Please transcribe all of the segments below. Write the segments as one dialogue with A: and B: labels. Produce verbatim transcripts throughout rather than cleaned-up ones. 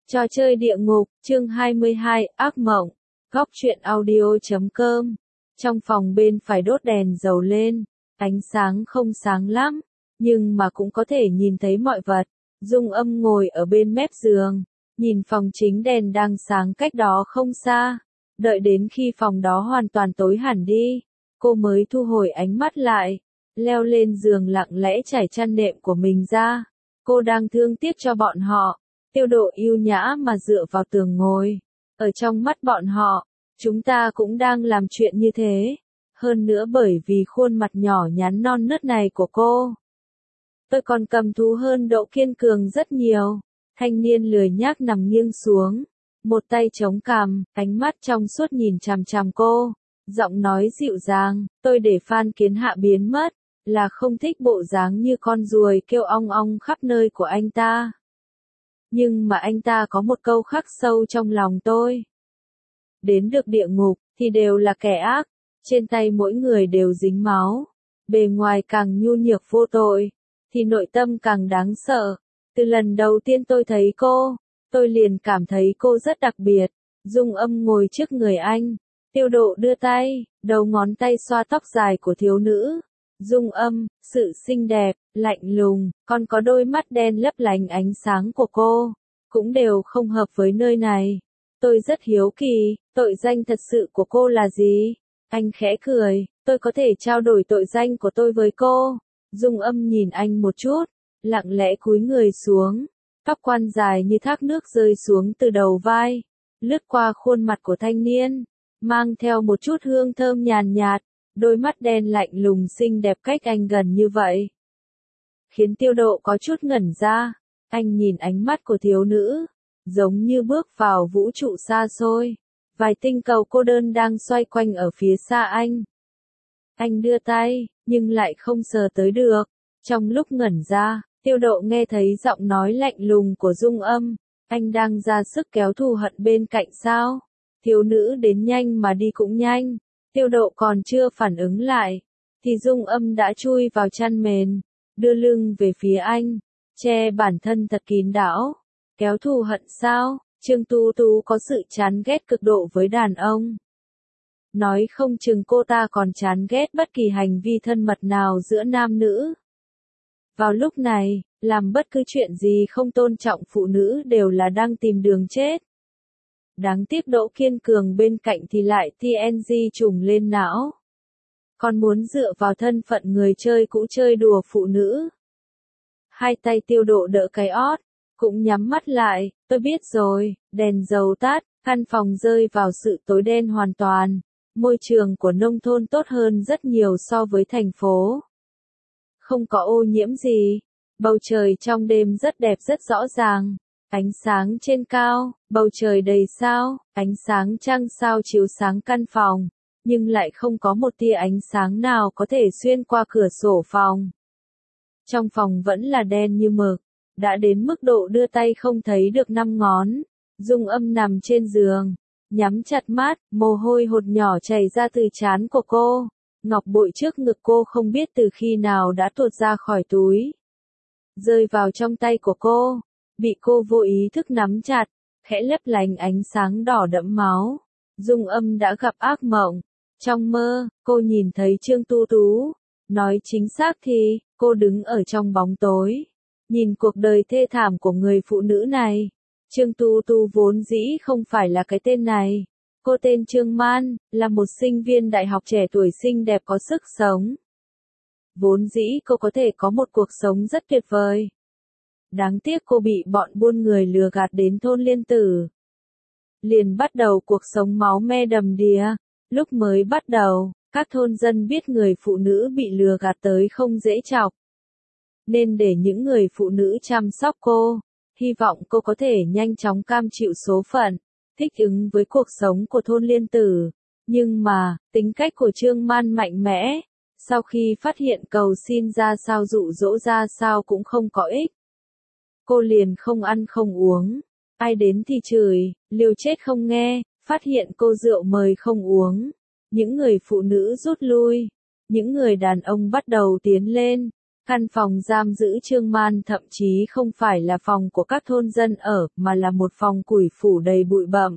A: Trò chơi địa ngục, chương hai mươi hai, ác mộng. Góc truyện audio chấm com. Trong phòng bên phải đốt đèn dầu lên, ánh sáng không sáng lắm, nhưng mà cũng có thể nhìn thấy mọi vật. Dung Âm ngồi ở bên mép giường, nhìn phòng chính đèn đang sáng cách đó không xa. Đợi đến khi phòng đó hoàn toàn tối hẳn đi, cô mới thu hồi ánh mắt lại, leo lên giường lặng lẽ trải chăn nệm của mình ra. Cô đang thương tiếc cho bọn họ. Tiêu Độ yêu nhã mà dựa vào tường ngồi. Ở trong mắt bọn họ, chúng ta cũng đang làm chuyện như thế. Hơn nữa bởi vì khuôn mặt nhỏ nhắn non nớt này của cô, tôi còn cầm thú hơn Độ Kiên Cường rất nhiều. Thanh niên lười nhác nằm nghiêng xuống, một tay chống cằm, ánh mắt trong suốt nhìn chằm chằm cô. Giọng nói dịu dàng, tôi để Phan Kiến Hạ biến mất, là không thích bộ dáng như con ruồi kêu ong ong khắp nơi của anh ta. Nhưng mà anh ta có một câu khắc sâu trong lòng tôi. Đến được địa ngục, thì đều là kẻ ác, trên tay mỗi người đều dính máu. Bề ngoài càng nhu nhược vô tội, thì nội tâm càng đáng sợ. Từ lần đầu tiên tôi thấy cô, tôi liền cảm thấy cô rất đặc biệt. Dung Âm ngồi trước người anh, Tiêu Độ đưa tay, đầu ngón tay xoa tóc dài của thiếu nữ. Dung Âm, sự xinh đẹp, lạnh lùng, còn có đôi mắt đen lấp lánh ánh sáng của cô, cũng đều không hợp với nơi này. Tôi rất hiếu kỳ, tội danh thật sự của cô là gì? Anh khẽ cười, tôi có thể trao đổi tội danh của tôi với cô. Dung Âm nhìn anh một chút, lặng lẽ cúi người xuống, tóc quan dài như thác nước rơi xuống từ đầu vai, lướt qua khuôn mặt của thanh niên, mang theo một chút hương thơm nhàn nhạt. Đôi mắt đen lạnh lùng xinh đẹp cách anh gần như vậy, khiến Tiêu Độ có chút ngẩn ra. Anh nhìn ánh mắt của thiếu nữ, giống như bước vào vũ trụ xa xôi. Vài tinh cầu cô đơn đang xoay quanh ở phía xa anh. Anh đưa tay, nhưng lại không sờ tới được. Trong lúc ngẩn ra, Tiêu Độ nghe thấy giọng nói lạnh lùng của Dung Âm. Anh đang ra sức kéo thù hận bên cạnh sao? Thiếu nữ đến nhanh mà đi cũng nhanh. Tiêu Độ còn chưa phản ứng lại, thì Dung Âm đã chui vào chăn mền, đưa lưng về phía anh, che bản thân thật kín đáo. Kéo thù hận sao? Trương Tú Tú có sự chán ghét cực độ với đàn ông. Nói không chừng cô ta còn chán ghét bất kỳ hành vi thân mật nào giữa nam nữ. Vào lúc này, làm bất cứ chuyện gì không tôn trọng phụ nữ đều là đang tìm đường chết. Đáng tiếc Độ Kiên Cường bên cạnh thì lại tê en giê trùng lên não. Còn muốn dựa vào thân phận người chơi cũ chơi đùa phụ nữ. Hai tay Tiêu Độ đỡ cái ót, cũng nhắm mắt lại. Tôi biết rồi. Đèn dầu tắt, căn phòng rơi vào sự tối đen hoàn toàn. Môi trường của nông thôn tốt hơn rất nhiều so với thành phố. Không có ô nhiễm gì. Bầu trời trong đêm rất đẹp rất rõ ràng. Ánh sáng trên cao, bầu trời đầy sao, ánh sáng trăng sao chiếu sáng căn phòng, nhưng lại không có một tia ánh sáng nào có thể xuyên qua cửa sổ phòng. Trong phòng vẫn là đen như mực, đã đến mức độ đưa tay không thấy được năm ngón. Dung Âm nằm trên giường, nhắm chặt mắt, mồ hôi hột nhỏ chảy ra từ trán của cô. Ngọc bội trước ngực cô không biết từ khi nào đã tuột ra khỏi túi, rơi vào trong tay của cô. Bị cô vô ý thức nắm chặt, khẽ lấp lánh ánh sáng đỏ đẫm máu. Dung Âm đã gặp ác mộng. Trong mơ, cô nhìn thấy Trương Tú Tú. Nói chính xác thì, cô đứng ở trong bóng tối, nhìn cuộc đời thê thảm của người phụ nữ này. Trương Tú Tú vốn dĩ không phải là cái tên này. Cô tên Trương Man, là một sinh viên đại học trẻ tuổi xinh đẹp có sức sống. Vốn dĩ cô có thể có một cuộc sống rất tuyệt vời. Đáng tiếc cô bị bọn buôn người lừa gạt đến thôn Liên Tử. Liền bắt đầu cuộc sống máu me đầm đìa. Lúc mới bắt đầu, các thôn dân biết người phụ nữ bị lừa gạt tới không dễ chọc, nên để những người phụ nữ chăm sóc cô, hy vọng cô có thể nhanh chóng cam chịu số phận, thích ứng với cuộc sống của thôn Liên Tử. Nhưng mà, tính cách của Trương Man mạnh mẽ, sau khi phát hiện cầu xin ra sao dụ dỗ ra sao cũng không có ích. Cô liền không ăn không uống, ai đến thì chửi, liều chết không nghe. Phát hiện cô rượu mời không uống, những người phụ nữ rút lui, những người đàn ông bắt đầu tiến lên. Căn phòng giam giữ Trương Man thậm chí không phải là phòng của các thôn dân ở, mà là một phòng củi phủ đầy bụi bặm.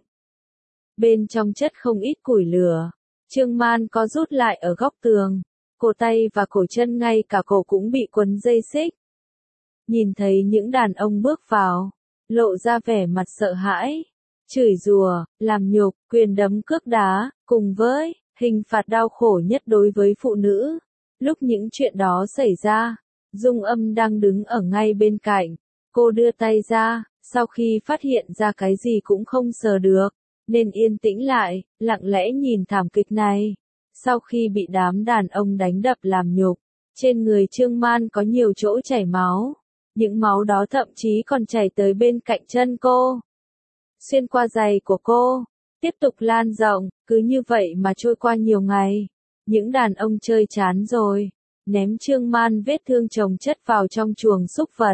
A: Bên trong chất không ít củi lửa. Trương Man có rút lại ở góc tường. Cổ tay và cổ chân ngay cả cổ cũng bị quấn dây xích. Nhìn thấy những đàn ông bước vào, lộ ra vẻ mặt sợ hãi, chửi rủa, làm nhục, quyền đấm cước đá, cùng với hình phạt đau khổ nhất đối với phụ nữ. Lúc những chuyện đó xảy ra, Dung Âm đang đứng ở ngay bên cạnh. Cô đưa tay ra, sau khi phát hiện ra cái gì cũng không sờ được, nên yên tĩnh lại, lặng lẽ nhìn thảm kịch này. Sau khi bị đám đàn ông đánh đập làm nhục, trên người Trương Man có nhiều chỗ chảy máu. Những máu đó thậm chí còn chảy tới bên cạnh chân cô, xuyên qua giày của cô, tiếp tục lan rộng, cứ như vậy mà trôi qua nhiều ngày. Những đàn ông chơi chán rồi, ném Trương Man vết thương chồng chất vào trong chuồng súc vật.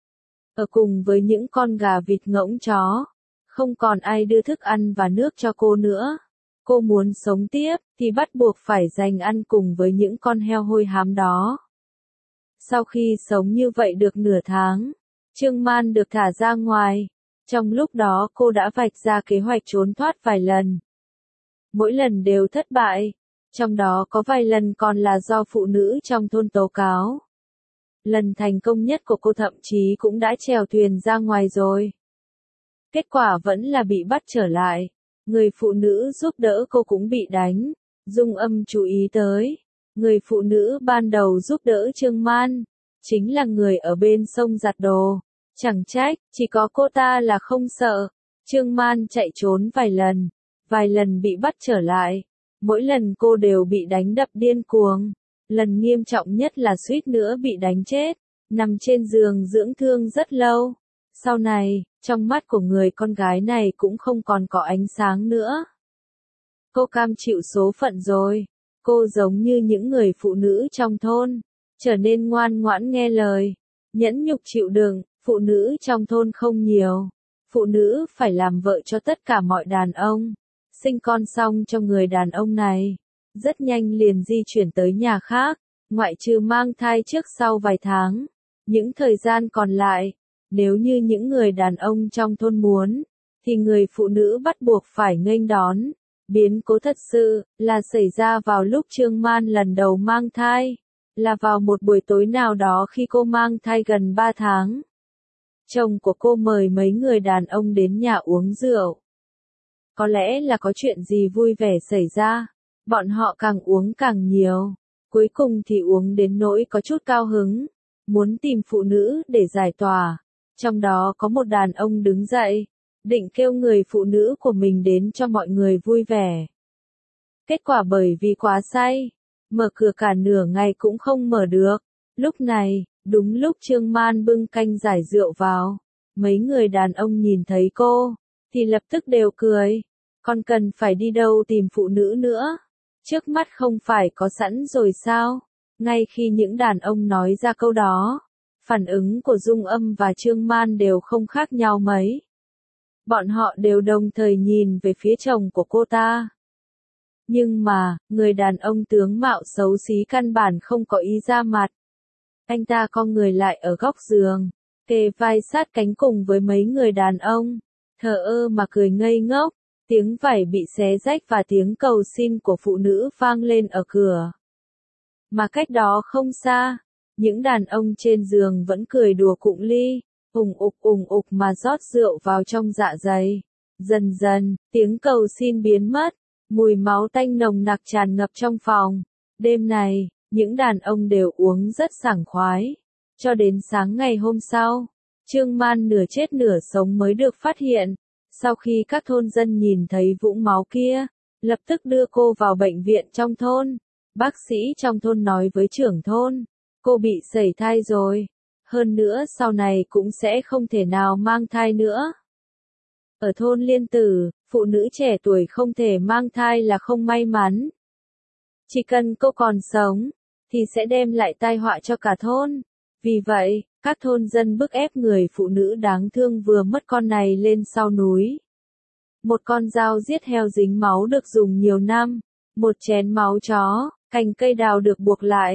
A: Ở cùng với những con gà vịt ngỗng chó, không còn ai đưa thức ăn và nước cho cô nữa. Cô muốn sống tiếp, thì bắt buộc phải dành ăn cùng với những con heo hôi hám đó. Sau khi sống như vậy được nửa tháng, Trương Man được thả ra ngoài. Trong lúc đó cô đã vạch ra kế hoạch trốn thoát vài lần. Mỗi lần đều thất bại, trong đó có vài lần còn là do phụ nữ trong thôn tố cáo. Lần thành công nhất của cô thậm chí cũng đã chèo thuyền ra ngoài rồi. Kết quả vẫn là bị bắt trở lại. Người phụ nữ giúp đỡ cô cũng bị đánh. Dung Âm chú ý tới. Người phụ nữ ban đầu giúp đỡ Trương Man, chính là người ở bên sông giặt đồ. Chẳng trách, chỉ có cô ta là không sợ. Trương Man chạy trốn vài lần, vài lần bị bắt trở lại. Mỗi lần cô đều bị đánh đập điên cuồng. Lần nghiêm trọng nhất là suýt nữa bị đánh chết, nằm trên giường dưỡng thương rất lâu. Sau này, trong mắt của người con gái này cũng không còn có ánh sáng nữa. Cô cam chịu số phận rồi. Cô giống như những người phụ nữ trong thôn, trở nên ngoan ngoãn nghe lời, nhẫn nhục chịu đựng. Phụ nữ trong thôn không nhiều. Phụ nữ phải làm vợ cho tất cả mọi đàn ông. Sinh con xong cho người đàn ông này, rất nhanh liền di chuyển tới nhà khác, ngoại trừ mang thai trước sau vài tháng. Những thời gian còn lại, nếu như những người đàn ông trong thôn muốn, thì người phụ nữ bắt buộc phải nghênh đón. Biến cố thật sự là xảy ra vào lúc Trương Man lần đầu mang thai, là vào một buổi tối nào đó khi cô mang thai gần ba tháng. Chồng của cô mời mấy người đàn ông đến nhà uống rượu. Có lẽ là có chuyện gì vui vẻ xảy ra, bọn họ càng uống càng nhiều, cuối cùng thì uống đến nỗi có chút cao hứng, muốn tìm phụ nữ để giải tỏa. Trong đó có một đàn ông đứng dậy, định kêu người phụ nữ của mình đến cho mọi người vui vẻ. Kết quả bởi vì quá say, mở cửa cả nửa ngày cũng không mở được. Lúc này, đúng lúc Trương Man bưng canh giải rượu vào, mấy người đàn ông nhìn thấy cô, thì lập tức đều cười. Còn cần phải đi đâu tìm phụ nữ nữa? Trước mắt không phải có sẵn rồi sao? Ngay khi những đàn ông nói ra câu đó, phản ứng của Dung Âm và Trương Man đều không khác nhau mấy. Bọn họ đều đồng thời nhìn về phía chồng của cô ta. Nhưng mà, người đàn ông tướng mạo xấu xí căn bản không có ý ra mặt. Anh ta cong người lại ở góc giường, kề vai sát cánh cùng với mấy người đàn ông, thờ ơ mà cười ngây ngốc. Tiếng vải bị xé rách và tiếng cầu xin của phụ nữ vang lên ở cửa. Mà cách đó không xa, những đàn ông trên giường vẫn cười đùa cụng ly, ùng ục ùng ục mà rót rượu vào trong dạ dày. Dần dần, tiếng cầu xin biến mất, mùi máu tanh nồng nặc tràn ngập trong phòng. Đêm này, những đàn ông đều uống rất sảng khoái. Cho đến sáng ngày hôm sau, Trương Man nửa chết nửa sống mới được phát hiện. Sau khi các thôn dân nhìn thấy vũng máu kia, lập tức đưa cô vào bệnh viện trong thôn. Bác sĩ trong thôn nói với trưởng thôn, cô bị sẩy thai rồi. Hơn nữa sau này cũng sẽ không thể nào mang thai nữa. Ở thôn Liên Tử, phụ nữ trẻ tuổi không thể mang thai là không may mắn. Chỉ cần cô còn sống, thì sẽ đem lại tai họa cho cả thôn. Vì vậy, các thôn dân bức ép người phụ nữ đáng thương vừa mất con này lên sau núi. Một con dao giết heo dính máu được dùng nhiều năm, một chén máu chó, cành cây đào được buộc lại.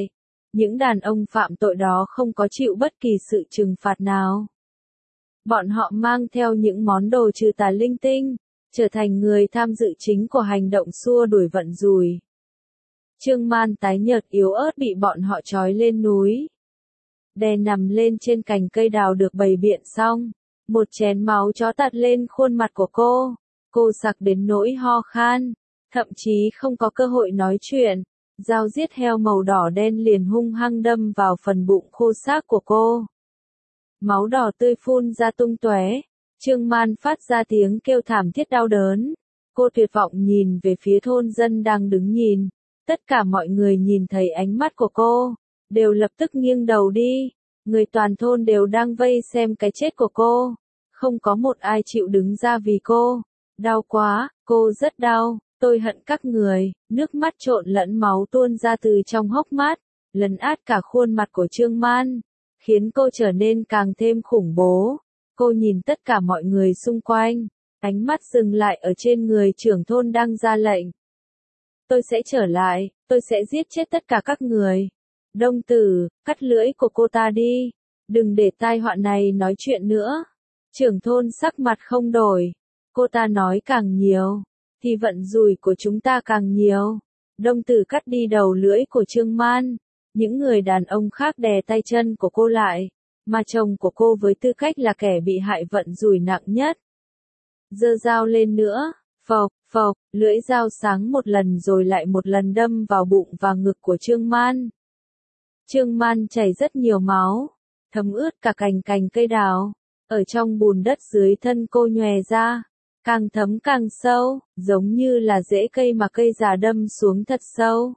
A: những đàn ông phạm tội đó không có chịu bất kỳ sự trừng phạt nào. Bọn họ mang theo những món đồ trừ tà linh tinh, trở thành người tham dự chính của hành động xua đuổi vận rủi. Trương Man tái nhợt yếu ớt bị bọn họ trói lên núi. Đè nằm lên trên cành cây đào được bày biện xong, một chén máu chó tạt lên khuôn mặt của cô. Cô sặc đến nỗi ho khan, thậm chí không có cơ hội nói chuyện. Dao giết heo màu đỏ đen liền hung hăng đâm vào phần bụng khô xác của cô. Máu đỏ tươi phun ra tung tóe. Trương Man phát ra tiếng kêu thảm thiết đau đớn. Cô tuyệt vọng nhìn về phía thôn dân đang đứng nhìn. Tất cả mọi người nhìn thấy ánh mắt của cô, đều lập tức nghiêng đầu đi. Người toàn thôn đều đang vây xem cái chết của cô. Không có một ai chịu đứng ra vì cô. Đau quá, cô rất đau, tôi hận các người. Nước mắt trộn lẫn máu tuôn ra từ trong hốc mắt, lấn át cả khuôn mặt của Trương Man, khiến cô trở nên càng thêm khủng bố. Cô nhìn tất cả mọi người xung quanh, ánh mắt dừng lại ở trên người trưởng thôn đang ra lệnh. Tôi sẽ trở lại, tôi sẽ giết chết tất cả các người. Đông Tử, cắt lưỡi của cô ta đi, đừng để tai họa này nói chuyện nữa. Trưởng thôn sắc mặt không đổi, cô ta nói càng nhiều, thì vận rủi của chúng ta càng nhiều. Đông Tử cắt đi đầu lưỡi của Trương Man, những người đàn ông khác đè tay chân của cô lại, mà chồng của cô với tư cách là kẻ bị hại vận rủi nặng nhất. Giơ dao lên nữa, phộc, phộc, lưỡi dao sáng một lần rồi lại một lần đâm vào bụng và ngực của Trương Man. Trương Man chảy rất nhiều máu, thấm ướt cả cành cành cây đào, ở trong bùn đất dưới thân cô nhòe ra, càng thấm càng sâu, giống như là rễ cây mà cây già đâm xuống thật sâu.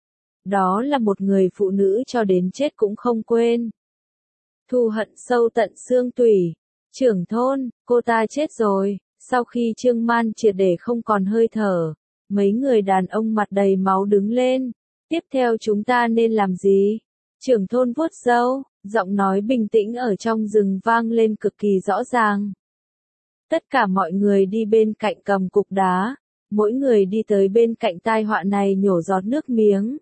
A: Đó là một người phụ nữ cho đến chết cũng không quên. Thù hận sâu tận xương tủy. Trưởng thôn, cô ta chết rồi. Sau khi Trương Man triệt để không còn hơi thở, mấy người đàn ông mặt đầy máu đứng lên. Tiếp theo chúng ta nên làm gì? Trưởng thôn vuốt râu, giọng nói bình tĩnh ở trong rừng vang lên cực kỳ rõ ràng. Tất cả mọi người đi bên cạnh cầm cục đá, mỗi người đi tới bên cạnh tai họa này nhổ giọt nước miếng.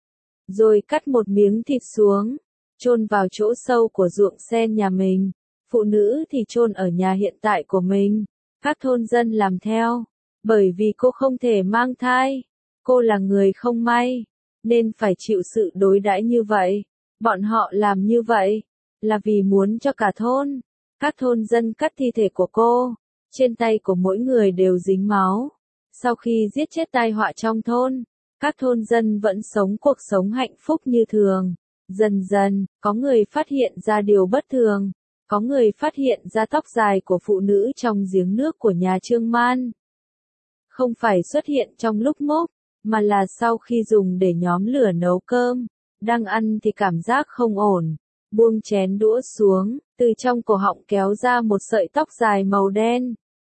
A: Rồi cắt một miếng thịt xuống, chôn vào chỗ sâu của ruộng sen nhà mình. Phụ nữ thì chôn ở nhà hiện tại của mình. Các thôn dân làm theo, bởi vì cô không thể mang thai. Cô là người không may, nên phải chịu sự đối đãi như vậy. Bọn họ làm như vậy, là vì muốn cho cả thôn. Các thôn dân cắt thi thể của cô, trên tay của mỗi người đều dính máu. Sau khi giết chết tai họa trong thôn, các thôn dân vẫn sống cuộc sống hạnh phúc như thường. Dần dần, có người phát hiện ra điều bất thường. Có người phát hiện ra tóc dài của phụ nữ trong giếng nước của nhà Trương Man. Không phải xuất hiện trong lúc mốc, mà là sau khi dùng để nhóm lửa nấu cơm. Đang ăn thì cảm giác không ổn. Buông chén đũa xuống, từ trong cổ họng kéo ra một sợi tóc dài màu đen.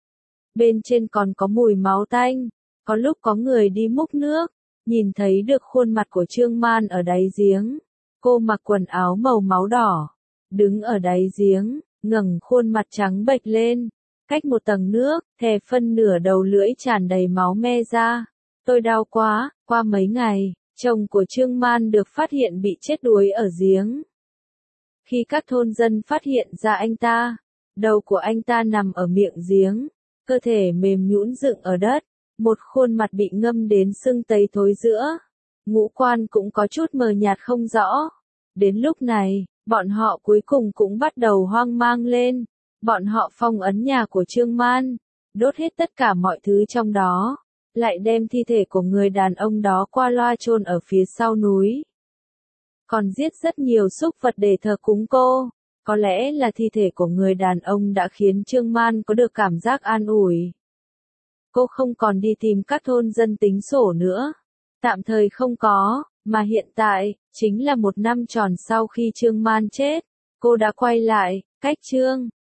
A: Bên trên còn có mùi máu tanh. Có lúc có người đi múc nước, nhìn thấy được khuôn mặt của Trương Man ở đáy giếng. Cô mặc quần áo màu máu đỏ, đứng ở đáy giếng, ngẩng khuôn mặt trắng bệch lên, cách một tầng nước, thè phân nửa đầu lưỡi tràn đầy máu me ra. Tôi đau quá. Qua mấy ngày, chồng của Trương Man được phát hiện bị chết đuối ở giếng. Khi các thôn dân phát hiện ra anh ta, đầu của anh ta nằm ở miệng giếng, cơ thể mềm nhũn dựng ở đất, một khuôn mặt bị ngâm đến sưng tấy thối rữa, ngũ quan cũng có chút mờ nhạt không rõ. Đến lúc này, bọn họ cuối cùng cũng bắt đầu hoang mang lên. Bọn họ phong ấn nhà của Trương Man, đốt hết tất cả mọi thứ trong đó, lại đem thi thể của người đàn ông đó qua loa chôn ở phía sau núi. Còn giết rất nhiều súc vật để thờ cúng cô. Có lẽ là thi thể của người đàn ông đã khiến Trương Man có được cảm giác an ủi. Cô không còn đi tìm các thôn dân tính sổ nữa. Tạm thời không có, mà hiện tại, chính là một năm tròn sau khi Trương Man chết. Cô đã quay lại, cách Trương